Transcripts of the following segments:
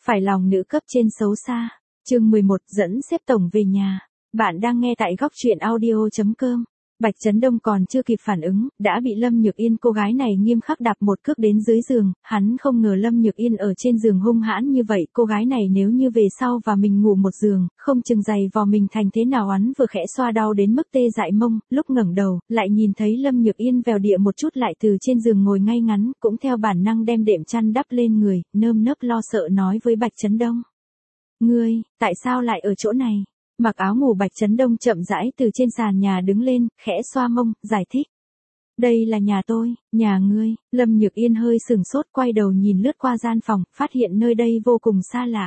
Phải lòng nữ cấp trên xấu xa. Chương 11 dẫn xếp tổng về nhà. Bạn đang nghe tại góc truyện audio.com. Bạch Chấn Đông còn chưa kịp phản ứng, đã bị Lâm Nhược Yên cô gái này nghiêm khắc đạp một cước đến dưới giường, hắn không ngờ Lâm Nhược Yên ở trên giường hung hãn như vậy, cô gái này nếu như về sau và mình ngủ một giường, không chừng giày vò mình thành thế nào. Hắn vừa khẽ xoa đau đến mức tê dại mông, lúc ngẩng đầu, lại nhìn thấy Lâm Nhược Yên vèo địa một chút lại từ trên giường ngồi ngay ngắn, cũng theo bản năng đem đệm chăn đắp lên người, nơm nớp lo sợ nói với Bạch Chấn Đông. Ngươi, tại sao lại ở chỗ này? Mặc áo ngủ Bạch Chấn Đông chậm rãi từ trên sàn nhà đứng lên, khẽ xoa mông, giải thích. Đây là nhà tôi, nhà ngươi. Lâm Nhược Yên hơi sừng sốt quay đầu nhìn lướt qua gian phòng, phát hiện nơi đây vô cùng xa lạ.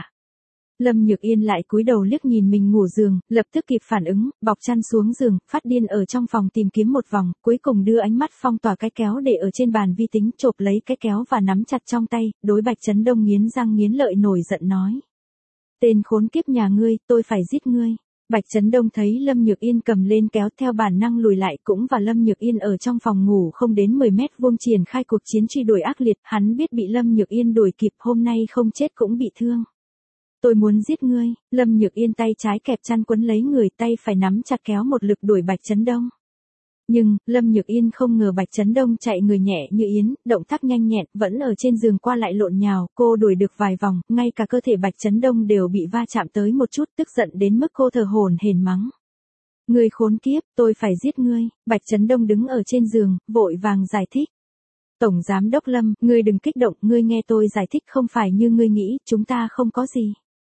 Lâm Nhược Yên lại cúi đầu liếc nhìn mình ngủ giường, lập tức kịp phản ứng, bọc chăn xuống giường, phát điên ở trong phòng tìm kiếm một vòng, cuối cùng đưa ánh mắt phong tỏa cái kéo để ở trên bàn vi tính, chộp lấy cái kéo và nắm chặt trong tay, đối Bạch Chấn Đông nghiến răng nghiến lợi nổi giận nói. Tên khốn kiếp nhà ngươi, tôi phải giết ngươi. Bạch Chấn Đông thấy Lâm Nhược Yên cầm lên kéo theo bản năng lùi lại, cũng và Lâm Nhược Yên ở trong phòng ngủ không đến 10 mét vuông triển khai cuộc chiến truy đuổi ác liệt, hắn biết bị Lâm Nhược Yên đuổi kịp hôm nay không chết cũng bị thương. Tôi muốn giết ngươi. Lâm Nhược Yên tay trái kẹp chăn quấn lấy người, tay phải nắm chặt kéo một lực đuổi Bạch Chấn Đông. Nhưng, Lâm Nhược Yên không ngờ Bạch Chấn Đông chạy người nhẹ như yến, động tác nhanh nhẹn, vẫn ở trên giường qua lại lộn nhào, cô đuổi được vài vòng, ngay cả cơ thể Bạch Chấn Đông đều bị va chạm tới một chút, tức giận đến mức cô thở hổn hển mắng. Ngươi khốn kiếp, tôi phải giết ngươi. Bạch Chấn Đông đứng ở trên giường, vội vàng giải thích. Tổng Giám Đốc Lâm, ngươi đừng kích động, ngươi nghe tôi giải thích, không phải như ngươi nghĩ, chúng ta không có gì.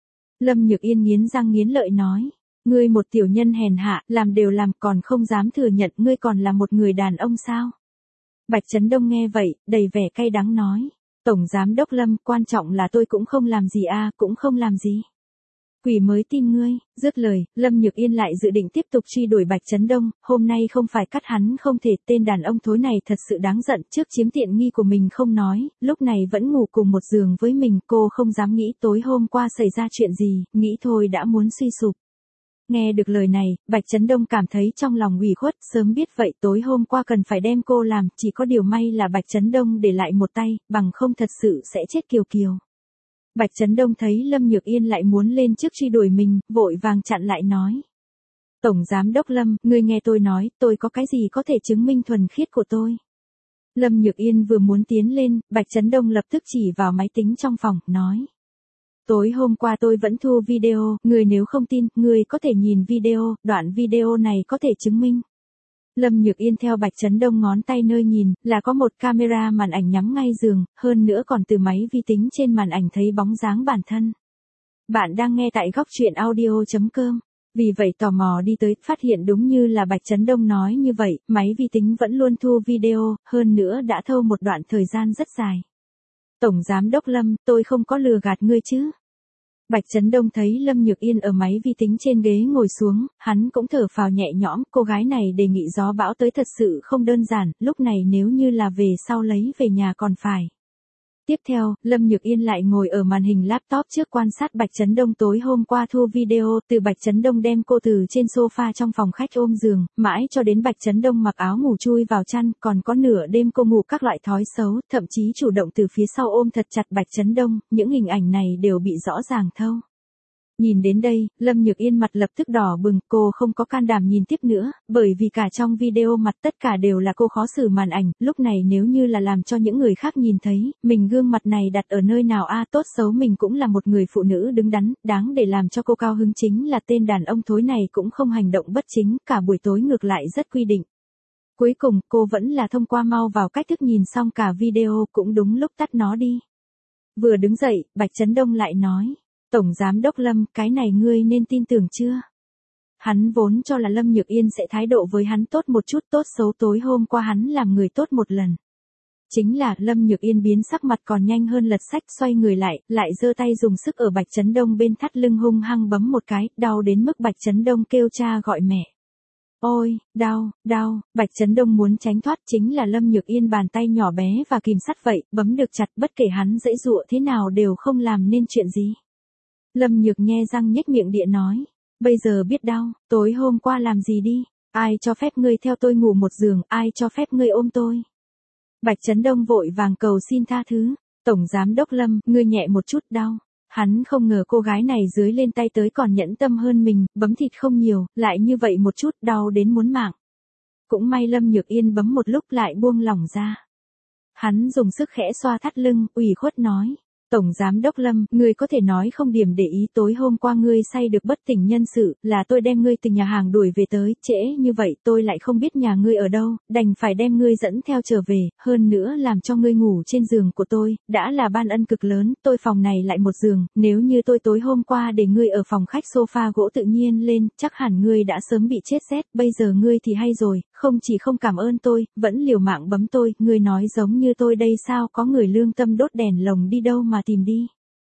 Lâm Nhược Yên nghiến răng nghiến lợi nói. Ngươi một tiểu nhân hèn hạ, làm đều làm còn không dám thừa nhận ngươi còn là một người đàn ông sao? Bạch Chấn Đông nghe vậy, đầy vẻ cay đắng nói. Tổng Giám Đốc Lâm, quan trọng là tôi cũng không làm gì cũng không làm gì. Quỷ mới tin ngươi. Dứt lời, Lâm Nhược Yên lại dự định tiếp tục truy đuổi Bạch Chấn Đông, hôm nay không phải cắt hắn không thể, tên đàn ông thối này thật sự đáng giận, trước chiếm tiện nghi của mình không nói, lúc này vẫn ngủ cùng một giường với mình, cô không dám nghĩ tối hôm qua xảy ra chuyện gì, nghĩ thôi đã muốn suy sụp. Nghe được lời này, Bạch Chấn Đông cảm thấy trong lòng ủy khuất, sớm biết vậy tối hôm qua cần phải đem cô làm, chỉ có điều may là Bạch Chấn Đông để lại một tay, bằng không thật sự sẽ chết kiều kiều. Bạch Chấn Đông thấy Lâm Nhược Yên lại muốn lên trước truy đuổi mình, vội vàng chặn lại nói. Tổng Giám Đốc Lâm, ngươi nghe tôi nói, tôi có cái gì có thể chứng minh thuần khiết của tôi. Lâm Nhược Yên vừa muốn tiến lên, Bạch Chấn Đông lập tức chỉ vào máy tính trong phòng, nói. Tối hôm qua tôi vẫn thu video, người nếu không tin, người có thể nhìn video, đoạn video này có thể chứng minh. Lâm Nhược Yên theo Bạch Chấn Đông ngón tay nơi nhìn, là có một camera màn ảnh nhắm ngay giường, hơn nữa còn từ máy vi tính trên màn ảnh thấy bóng dáng bản thân. Bạn đang nghe tại góc truyện audio.com. Vì vậy tò mò đi tới, phát hiện đúng như là Bạch Chấn Đông nói như vậy, máy vi tính vẫn luôn thu video, hơn nữa đã thâu một đoạn thời gian rất dài. Tổng Giám Đốc Lâm, tôi không có lừa gạt ngươi chứ. Bạch Chấn Đông thấy Lâm Nhược Yên ở máy vi tính trên ghế ngồi xuống, hắn cũng thở phào nhẹ nhõm, cô gái này đề nghị gió bão tới thật sự không đơn giản, lúc này nếu như là về sau lấy về nhà còn phải. Tiếp theo, Lâm Nhược Yên lại ngồi ở màn hình laptop trước quan sát Bạch Chấn Đông tối hôm qua thu video, từ Bạch Chấn Đông đem cô từ trên sofa trong phòng khách ôm giường, mãi cho đến Bạch Chấn Đông mặc áo ngủ chui vào chăn, còn có nửa đêm cô ngủ các loại thói xấu, thậm chí chủ động từ phía sau ôm thật chặt Bạch Chấn Đông, những hình ảnh này đều bị rõ ràng thâu. Nhìn đến đây, Lâm Nhược Yên mặt lập tức đỏ bừng, cô không có can đảm nhìn tiếp nữa, bởi vì cả trong video mặt tất cả đều là cô khó xử màn ảnh, lúc này nếu như là làm cho những người khác nhìn thấy, mình gương mặt này đặt ở nơi nào tốt xấu mình cũng là một người phụ nữ đứng đắn, đáng để làm cho cô cao hứng chính là tên đàn ông thối này cũng không hành động bất chính, cả buổi tối ngược lại rất quy định. Cuối cùng, cô vẫn là thông qua mau vào cách thức nhìn xong cả video, cũng đúng lúc tắt nó đi. Vừa đứng dậy, Bạch Chấn Đông lại nói. Tổng Giám Đốc Lâm, cái này ngươi nên tin tưởng chưa? Hắn vốn cho là Lâm Nhược Yên sẽ thái độ với hắn tốt một chút, tốt xấu tối hôm qua hắn làm người tốt một lần. Chính là Lâm Nhược Yên biến sắc mặt còn nhanh hơn lật sách, xoay người lại giơ tay dùng sức ở Bạch Chấn Đông bên thắt lưng hung hăng bấm một cái, đau đến mức Bạch Chấn Đông kêu cha gọi mẹ. Ôi, đau, Bạch Chấn Đông muốn tránh thoát, chính là Lâm Nhược Yên bàn tay nhỏ bé và kìm sắt vậy, bấm được chặt, bất kể hắn giãy giụa thế nào đều không làm nên chuyện gì. Lâm Nhược nhe răng nhếch miệng địa nói, bây giờ biết đau, tối hôm qua làm gì đi, ai cho phép ngươi theo tôi ngủ một giường, ai cho phép ngươi ôm tôi. Bạch Chấn Đông vội vàng cầu xin tha thứ, Tổng Giám Đốc Lâm, ngươi nhẹ một chút đau. Hắn không ngờ cô gái này dưới lên tay tới còn nhẫn tâm hơn mình, bấm thịt không nhiều, lại như vậy một chút đau đến muốn mạng. Cũng may Lâm Nhược Yên bấm một lúc lại buông lỏng ra. Hắn dùng sức khẽ xoa thắt lưng, ủy khuất nói. Tổng Giám Đốc Lâm, ngươi có thể nói không điểm để ý tối hôm qua ngươi say được bất tỉnh nhân sự, là tôi đem ngươi từ nhà hàng đuổi về tới, trễ như vậy tôi lại không biết nhà ngươi ở đâu, đành phải đem ngươi dẫn theo trở về, hơn nữa làm cho ngươi ngủ trên giường của tôi, đã là ban ân cực lớn, tôi phòng này lại một giường, nếu như tôi tối hôm qua để ngươi ở phòng khách sofa gỗ tự nhiên lên, chắc hẳn ngươi đã sớm bị chết rét, bây giờ ngươi thì hay rồi, không chỉ không cảm ơn tôi, vẫn liều mạng bấm tôi, ngươi nói giống như tôi đây sao có người lương tâm đốt đèn lồng đi đâu mà tìm đi.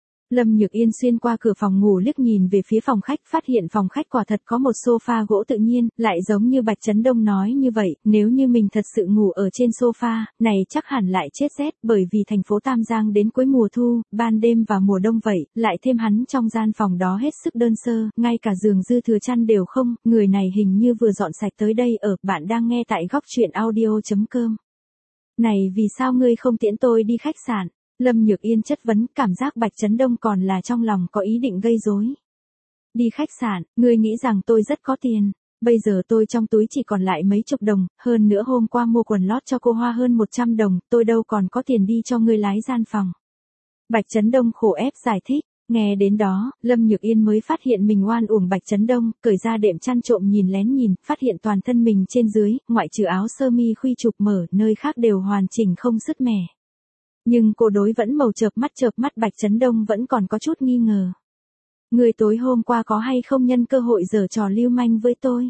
Lâm Nhược Yên xuyên qua cửa phòng ngủ liếc nhìn về phía phòng khách, phát hiện phòng khách quả thật có một sofa gỗ tự nhiên, lại giống như Bạch Chấn Đông nói như vậy, nếu như mình thật sự ngủ ở trên sofa, này chắc hẳn lại chết rét, bởi vì thành phố Tam Giang đến cuối mùa thu, ban đêm và mùa đông vậy, lại thêm hắn trong gian phòng đó hết sức đơn sơ, ngay cả giường dư thừa chăn đều không, người này hình như vừa dọn sạch tới đây ở, bạn đang nghe tại góc truyện audio.com. Này vì sao ngươi không tiễn tôi đi khách sạn? Lâm Nhược Yên chất vấn, cảm giác Bạch Chấn Đông còn là trong lòng có ý định gây rối. Đi khách sạn, ngươi nghĩ rằng tôi rất có tiền. Bây giờ tôi trong túi chỉ còn lại mấy chục đồng, hơn nữa hôm qua mua quần lót cho cô Hoa hơn 100 đồng, tôi đâu còn có tiền đi cho ngươi lái gian phòng. Bạch Chấn Đông khổ ép giải thích. Nghe đến đó, Lâm Nhược Yên mới phát hiện mình oan uổng Bạch Chấn Đông, cởi ra đệm chăn trộm nhìn lén nhìn, phát hiện toàn thân mình trên dưới, ngoại trừ áo sơ mi khuy trục mở, nơi khác đều hoàn chỉnh không sứt mẻ. Nhưng cô đối vẫn màu chợp mắt Bạch Chấn Đông vẫn còn có chút nghi ngờ. Người tối hôm qua có hay không nhân cơ hội giở trò lưu manh với tôi?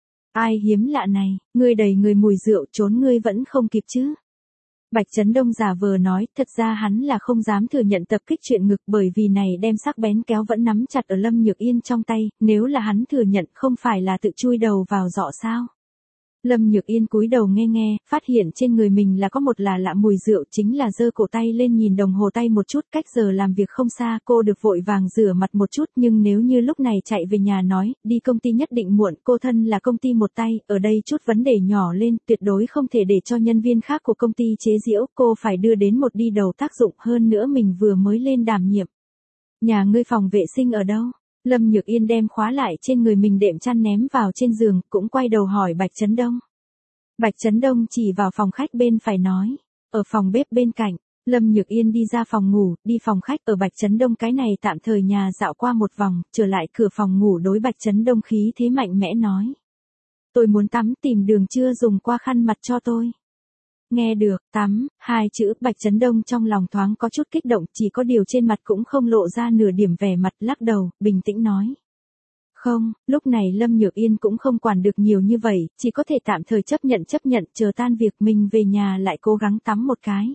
Ai hiếm lạ này, ngươi đầy người mùi rượu trốn ngươi vẫn không kịp chứ? Bạch Chấn Đông giả vờ nói, thật ra hắn là không dám thừa nhận tập kích chuyện ngực bởi vì này đem sắc bén kéo vẫn nắm chặt ở Lâm Nhược Yên trong tay, nếu là hắn thừa nhận không phải là tự chui đầu vào giọ sao? Lâm Nhược Yên cúi đầu nghe, phát hiện trên người mình là có một là lạ mùi rượu, chính là giơ cổ tay lên nhìn đồng hồ tay một chút, cách giờ làm việc không xa, cô được vội vàng rửa mặt một chút, nhưng nếu như lúc này chạy về nhà nói, đi công ty nhất định muộn, cô thân là công ty một tay, ở đây chút vấn đề nhỏ lên, tuyệt đối không thể để cho nhân viên khác của công ty chế giễu, cô phải đưa đến một đi đầu tác dụng, hơn nữa mình vừa mới lên đảm nhiệm. Nhà ngươi phòng vệ sinh ở đâu? Lâm Nhược Yên đem khóa lại trên người mình đệm chăn ném vào trên giường, cũng quay đầu hỏi Bạch Chấn Đông. Bạch Chấn Đông chỉ vào phòng khách bên phải nói, ở phòng bếp bên cạnh. Lâm Nhược Yên đi ra phòng ngủ, đi phòng khách, ở Bạch Chấn Đông cái này tạm thời nhà dạo qua một vòng, trở lại cửa phòng ngủ đối Bạch Chấn Đông khí thế mạnh mẽ nói. Tôi muốn tắm, tìm đường chưa dùng qua khăn mặt cho tôi. Nghe được, tắm, hai chữ, Bạch Chấn Đông trong lòng thoáng có chút kích động, chỉ có điều trên mặt cũng không lộ ra nửa điểm vẻ mặt, lắc đầu, bình tĩnh nói. Không, lúc này Lâm Nhược Yên cũng không quản được nhiều như vậy, chỉ có thể tạm thời chấp nhận, chờ tan việc mình về nhà lại cố gắng tắm một cái.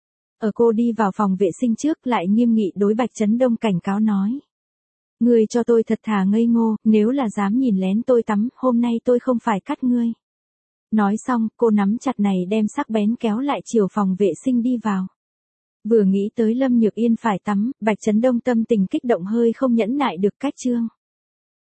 Ở cô đi vào phòng vệ sinh trước lại nghiêm nghị đối Bạch Chấn Đông cảnh cáo nói. Ngươi cho tôi thật thà ngây ngô, nếu là dám nhìn lén tôi tắm, hôm nay tôi không phải cắt ngươi. Nói xong, cô nắm chặt này đem sắc bén kéo lại chiều phòng vệ sinh đi vào. Vừa nghĩ tới Lâm Nhược Yên phải tắm, Bạch Chấn Đông tâm tình kích động hơi không nhẫn nại được cách trương.